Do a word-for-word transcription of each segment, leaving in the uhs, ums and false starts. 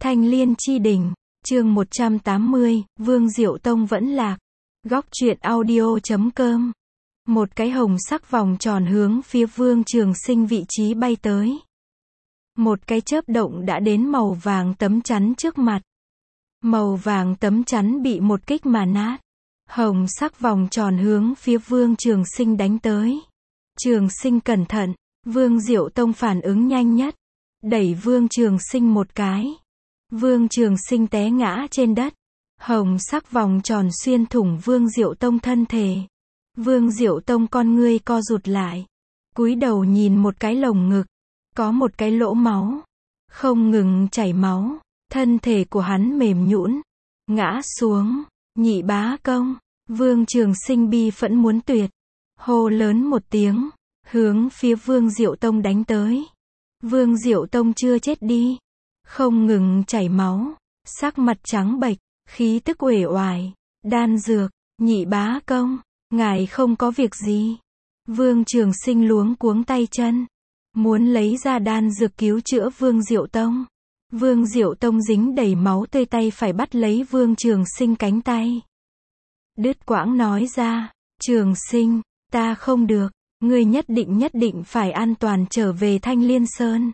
Thanh Liên chi đỉnh, chương một trăm tám mươi, Vương Diệu Tông vẫn lạc. Góc truyện audio chấm com. Một cái hồng sắc vòng tròn hướng phía Vương Trường Sinh vị trí bay tới. Một cái chớp động đã đến màu vàng tấm chắn trước mặt. Màu vàng tấm chắn bị một kích mà nát. Hồng sắc vòng tròn hướng phía Vương Trường Sinh đánh tới. Trường Sinh cẩn thận, Vương Diệu Tông phản ứng nhanh nhất. Đẩy Vương Trường Sinh một cái. Vương Trường Sinh té ngã trên đất. Hồng sắc vòng tròn xuyên thủng Vương Diệu Tông thân thể. Vương Diệu Tông con ngươi co rụt lại. Cúi đầu nhìn một cái lồng ngực. Có một cái lỗ máu. Không ngừng chảy máu. Thân thể của hắn mềm nhũn. Ngã xuống. Nhị bá công. Vương Trường Sinh bi phẫn muốn tuyệt. Hô lớn một tiếng. Hướng phía Vương Diệu Tông đánh tới. Vương Diệu Tông chưa chết đi. Không ngừng chảy máu. Sắc mặt trắng bệch. Khí tức uể oải. Đan dược. Nhị bá công. Ngài không có việc gì. Vương Trường Sinh luống cuống tay chân. Muốn lấy ra đan dược cứu chữa Vương Diệu Tông. Vương Diệu Tông dính đầy máu tươi, tay phải bắt lấy Vương Trường Sinh cánh tay. Đứt quãng nói ra. Trường Sinh, ta không được. Ngươi nhất định nhất định phải an toàn trở về Thanh Liên Sơn.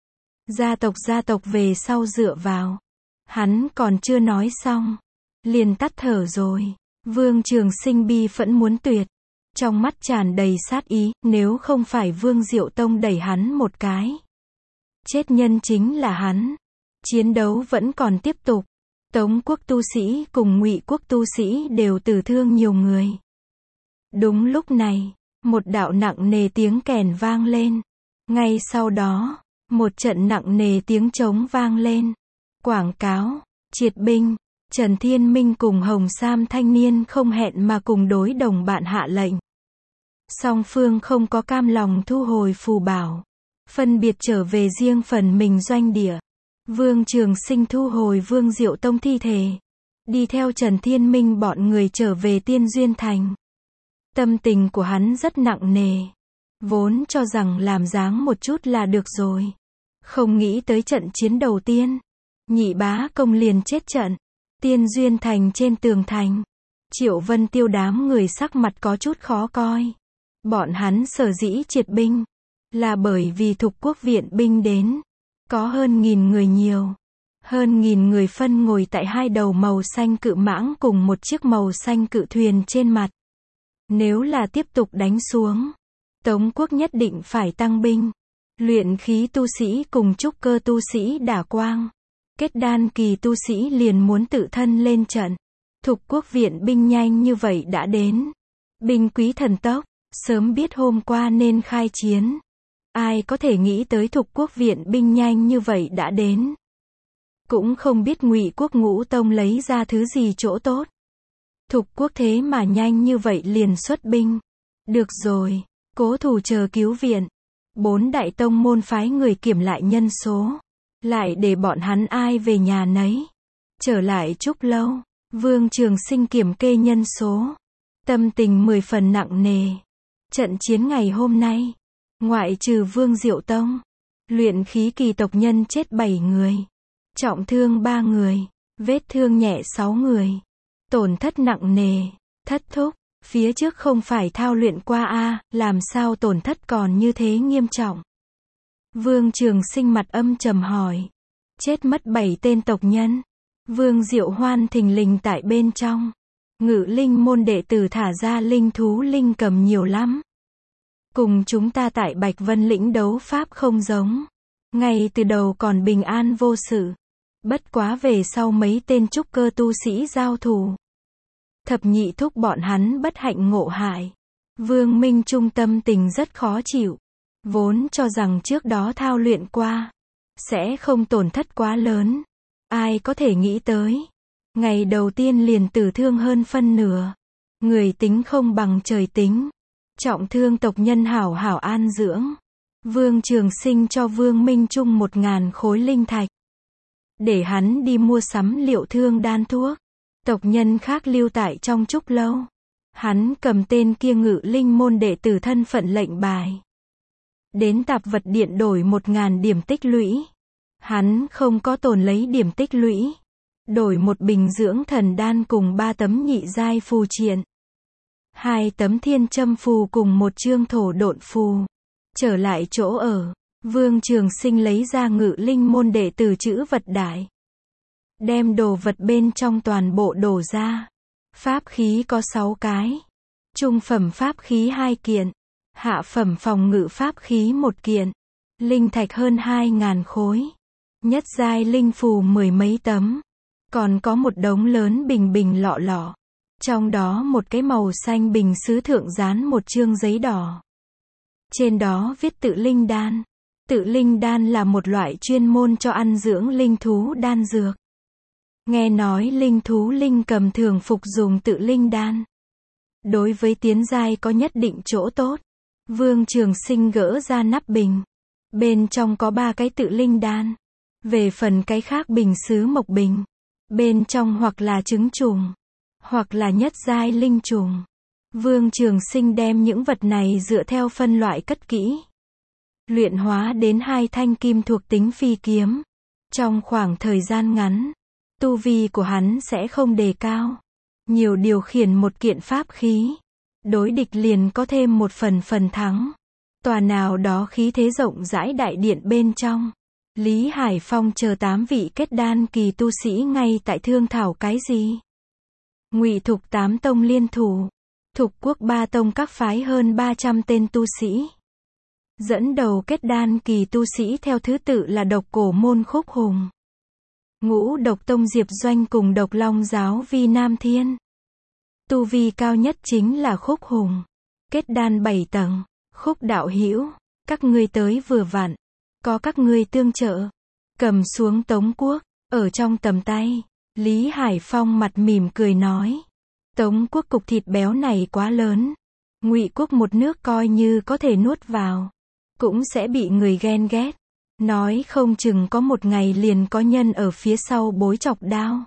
Gia tộc gia tộc về sau dựa vào. Hắn còn chưa nói xong. Liền tắt thở rồi. Vương Trường Sinh bi phẫn muốn tuyệt. Trong mắt tràn đầy sát ý, nếu không phải Vương Diệu Tông đẩy hắn một cái. Chết nhân chính là hắn. Chiến đấu vẫn còn tiếp tục. Tống quốc tu sĩ cùng Ngụy quốc tu sĩ đều tử thương nhiều người. Đúng lúc này, một đạo nặng nề tiếng kèn vang lên. Ngay sau đó, một trận nặng nề tiếng trống vang lên. Quảng cáo, triệt binh. Trần Thiên Minh cùng Hồng Sam thanh niên không hẹn mà cùng đối đồng bạn hạ lệnh. Song phương không có cam lòng thu hồi phù bảo. Phân biệt trở về riêng phần mình doanh địa. Vương Trường Sinh thu hồi Vương Diệu Tông thi thể. Đi theo Trần Thiên Minh bọn người trở về Tiên Duyên Thành. Tâm tình của hắn rất nặng nề. Vốn cho rằng làm dáng một chút là được rồi. Không nghĩ tới trận chiến đầu tiên. Nhị bá công liền chết trận. Tiên Duyên Thành trên tường thành. Triệu Vân Tiêu đám người sắc mặt có chút khó coi. Bọn hắn sở dĩ triệt binh. Là bởi vì Thục Quốc viện binh đến. Có hơn nghìn người nhiều. Hơn nghìn người phân ngồi tại hai đầu màu xanh cự mãng cùng một chiếc màu xanh cự thuyền trên mặt. Nếu là tiếp tục đánh xuống. Tống quốc nhất định phải tăng binh. Luyện khí tu sĩ cùng trúc cơ tu sĩ đả quang. Kết đan kỳ tu sĩ liền muốn tự thân lên trận. Thục quốc viện binh nhanh như vậy đã đến. Binh quý thần tốc. Sớm biết hôm qua nên khai chiến. Ai có thể nghĩ tới Thục quốc viện binh nhanh như vậy đã đến. Cũng không biết Ngụy quốc Ngũ Tông lấy ra thứ gì chỗ tốt. Thục quốc thế mà nhanh như vậy liền xuất binh. Được rồi, cố thủ chờ cứu viện. Bốn đại tông môn phái người kiểm lại nhân số. Lại để bọn hắn ai về nhà nấy. Trở lại Trúc Lâu. Vương Trường Sinh kiểm kê nhân số. Tâm tình mười phần nặng nề. Trận chiến ngày hôm nay. Ngoại trừ Vương Diệu Tông. Luyện khí kỳ tộc nhân chết bảy người. Trọng thương ba người. Vết thương nhẹ sáu người. Tổn thất nặng nề. Thất thúc. Phía trước không phải thao luyện qua a à, làm sao tổn thất còn như thế nghiêm trọng. Vương Trường Sinh mặt âm trầm hỏi. Chết mất bảy tên tộc nhân. Vương Diệu Hoan thình lình tại bên trong. Ngự linh môn đệ tử thả ra linh thú linh cầm nhiều lắm. Cùng chúng ta tại Bạch Vân lĩnh đấu pháp không giống. Ngay từ đầu còn bình an vô sự. Bất quá về sau mấy tên trúc cơ tu sĩ giao thủ. Thập nhị thúc bọn hắn bất hạnh ngộ hại. Vương Minh Trung tâm tình rất khó chịu. Vốn cho rằng trước đó thao luyện qua. Sẽ không tổn thất quá lớn. Ai có thể nghĩ tới. Ngày đầu tiên liền tử thương hơn phân nửa. Người tính không bằng trời tính. Trọng thương tộc nhân hảo hảo an dưỡng. Vương Trường Sinh cho Vương Minh Trung một ngàn khối linh thạch. Để hắn đi mua sắm liệu thương đan thuốc. Tộc nhân khác lưu tại trong Trúc Lâu. Hắn cầm tên kia ngự linh môn đệ tử thân phận lệnh bài. Đến tạp vật điện đổi một ngàn điểm tích lũy. Hắn không có tồn lấy điểm tích lũy. Đổi một bình dưỡng thần đan cùng ba tấm nhị giai phù triện. Hai tấm thiên châm phù cùng một chương thổ độn phù. Trở lại chỗ ở, Vương Trường Sinh lấy ra Ngự Linh môn đệ tử chữ vật đại. Đem đồ vật bên trong toàn bộ đổ ra. Pháp khí có sáu cái. Trung phẩm pháp khí hai kiện. Hạ phẩm phòng ngự pháp khí một kiện. Linh thạch hơn hai ngàn khối. Nhất giai linh phù mười mấy tấm. Còn có một đống lớn bình bình lọ lọ. Trong đó một cái màu xanh bình sứ thượng dán một chương giấy đỏ. Trên đó viết tự linh đan. Tự linh đan là một loại chuyên môn cho ăn dưỡng linh thú đan dược. Nghe nói linh thú linh cầm thường phục dùng tự linh đan. Đối với tiến giai có nhất định chỗ tốt. Vương Trường Sinh gỡ ra nắp bình. Bên trong có ba cái tự linh đan. Về phần cái khác bình sứ mộc bình. Bên trong hoặc là trứng trùng. Hoặc là nhất giai linh trùng. Vương Trường Sinh đem những vật này dựa theo phân loại cất kỹ. Luyện hóa đến hai thanh kim thuộc tính phi kiếm. Trong khoảng thời gian ngắn, tu vi của hắn sẽ không đề cao. Nhiều điều khiển một kiện pháp khí. Đối địch liền có thêm một phần phần thắng. Tòa nào đó khí thế rộng rãi đại điện bên trong. Lý Hải Phong chờ tám vị kết đan kỳ tu sĩ ngay tại thương thảo cái gì. Ngụy Thục tám tông liên thủ. Thục quốc ba tông các phái hơn ba trăm tên tu sĩ. Dẫn đầu kết đan kỳ tu sĩ theo thứ tự là Độc Cổ môn Khúc Hùng. Ngũ Độc tông Diệp Doanh cùng Độc Long giáo Vi Nam Thiên. Tu vi cao nhất chính là Khúc Hùng. Kết đan bảy tầng. Khúc đạo hữu, các ngươi tới vừa vặn. Có các ngươi tương trợ. Cầm xuống Tống quốc. Ở trong tầm tay. Lý Hải Phong mặt mỉm cười nói. Tống quốc cục thịt béo này quá lớn. Ngụy quốc một nước coi như có thể nuốt vào. Cũng sẽ bị người ghen ghét. Nói không chừng có một ngày liền có nhân ở phía sau bối chọc đao.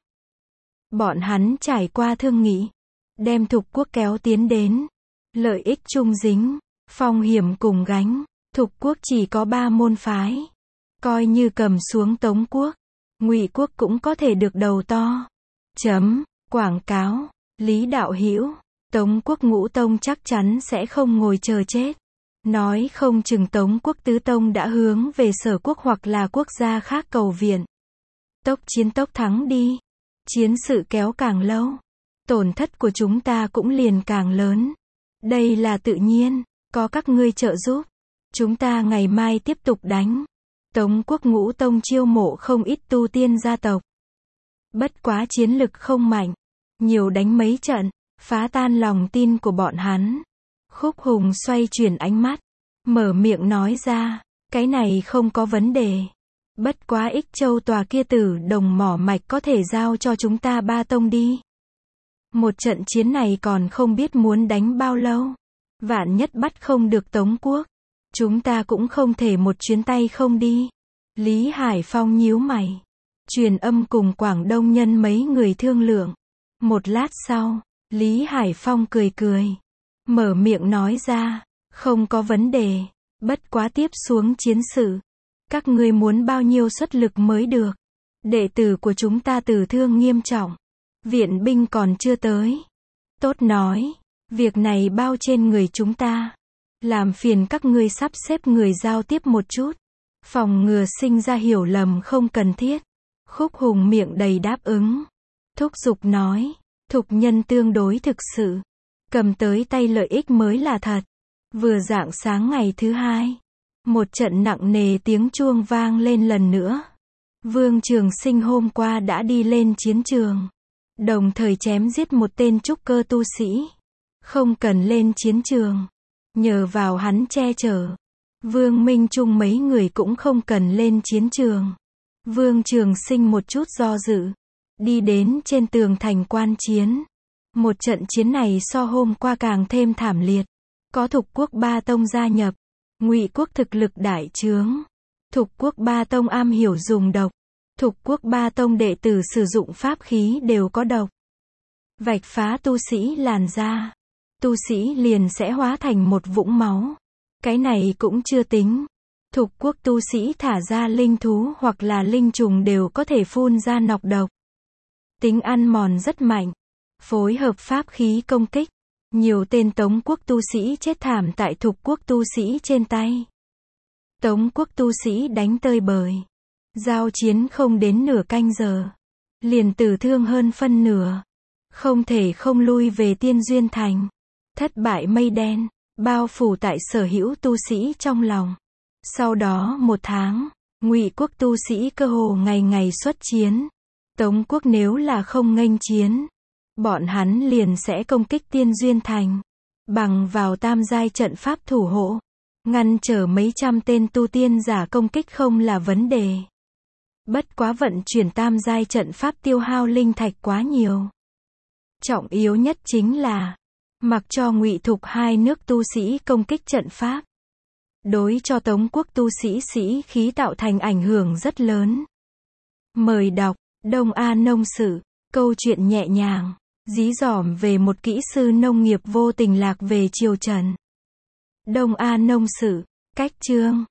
Bọn hắn trải qua thương nghị. Đem Thục quốc kéo tiến đến. Lợi ích chung dính. Phong hiểm cùng gánh. Thục quốc chỉ có ba môn phái. Coi như cầm xuống Tống quốc. Ngụy quốc cũng có thể được đầu to. Chấm. Quảng cáo. Lý đạo hữu. Tống quốc ngũ tông chắc chắn sẽ không ngồi chờ chết. Nói không chừng Tống quốc tứ tông đã hướng về Sở quốc hoặc là quốc gia khác cầu viện. Tốc chiến tốc thắng đi. Chiến sự kéo càng lâu. Tổn thất của chúng ta cũng liền càng lớn. Đây là tự nhiên. Có các ngươi trợ giúp. Chúng ta ngày mai tiếp tục đánh. Tống quốc ngũ tông chiêu mộ không ít tu tiên gia tộc. Bất quá chiến lực không mạnh. Nhiều đánh mấy trận. Phá tan lòng tin của bọn hắn. Khúc Hùng xoay chuyển ánh mắt. Mở miệng nói ra. Cái này không có vấn đề. Bất quá Ích Châu tòa kia tử đồng mỏ mạch có thể giao cho chúng ta ba tông đi. Một trận chiến này còn không biết muốn đánh bao lâu. Vạn nhất bắt không được Tống quốc. Chúng ta cũng không thể một chuyến tay không đi. Lý Hải Phong nhíu mày. Truyền âm cùng Quảng Đông nhân mấy người thương lượng. Một lát sau, Lý Hải Phong cười cười. Mở miệng nói ra. Không có vấn đề. Bất quá tiếp xuống chiến sự. Các ngươi muốn bao nhiêu suất lực mới được. Đệ tử của chúng ta tử thương nghiêm trọng. Viện binh còn chưa tới. Tốt nói. Việc này bao trên người chúng ta. Làm phiền các ngươi sắp xếp người giao tiếp một chút. Phòng ngừa sinh ra hiểu lầm không cần thiết. Khúc Hùng miệng đầy đáp ứng. Thúc giục nói. Thục nhân tương đối thực sự. Cầm tới tay lợi ích mới là thật. Vừa rạng sáng ngày thứ hai. Một trận nặng nề tiếng chuông vang lên lần nữa. Vương Trường Sinh hôm qua đã đi lên chiến trường. Đồng thời chém giết một tên trúc cơ tu sĩ. Không cần lên chiến trường. Nhờ vào hắn che chở. Vương Minh Trung mấy người cũng không cần lên chiến trường. Vương Trường Sinh một chút do dự. Đi đến trên tường thành quan chiến. Một trận chiến này so hôm qua càng thêm thảm liệt. Có Thục quốc ba tông gia nhập. Ngụy quốc thực lực đại trướng. Thục quốc ba tông am hiểu dùng độc. Thục quốc ba tông đệ tử sử dụng pháp khí đều có độc. Vạch phá tu sĩ làn da. Tu sĩ liền sẽ hóa thành một vũng máu. Cái này cũng chưa tính. Thục quốc tu sĩ thả ra linh thú hoặc là linh trùng đều có thể phun ra nọc độc. Tính ăn mòn rất mạnh. Phối hợp pháp khí công kích. Nhiều tên Tống quốc tu sĩ chết thảm tại Thục quốc tu sĩ trên tay. Tống quốc tu sĩ đánh tơi bời. Giao chiến không đến nửa canh giờ. Liền tử thương hơn phân nửa. Không thể không lui về Tiên Duyên Thành. Thất bại mây đen, bao phủ tại sở hữu tu sĩ trong lòng. Sau đó một tháng, Ngụy quốc tu sĩ cơ hồ ngày ngày xuất chiến. Tống quốc nếu là không nghênh chiến, bọn hắn liền sẽ công kích Tiên Duyên Thành. Bằng vào tam giai trận pháp thủ hộ, ngăn trở mấy trăm tên tu tiên giả công kích không là vấn đề. Bất quá vận chuyển tam giai trận pháp tiêu hao linh thạch quá nhiều. Trọng yếu nhất chính là, mặc cho Ngụy Thục hai nước tu sĩ công kích trận pháp, đối cho Tống quốc tu sĩ sĩ khí tạo thành ảnh hưởng rất lớn. Mời đọc, Đông A Nông Sự, câu chuyện nhẹ nhàng, dí dỏm về một kỹ sư nông nghiệp vô tình lạc về triều Trần. Đông A Nông Sự, cách chương.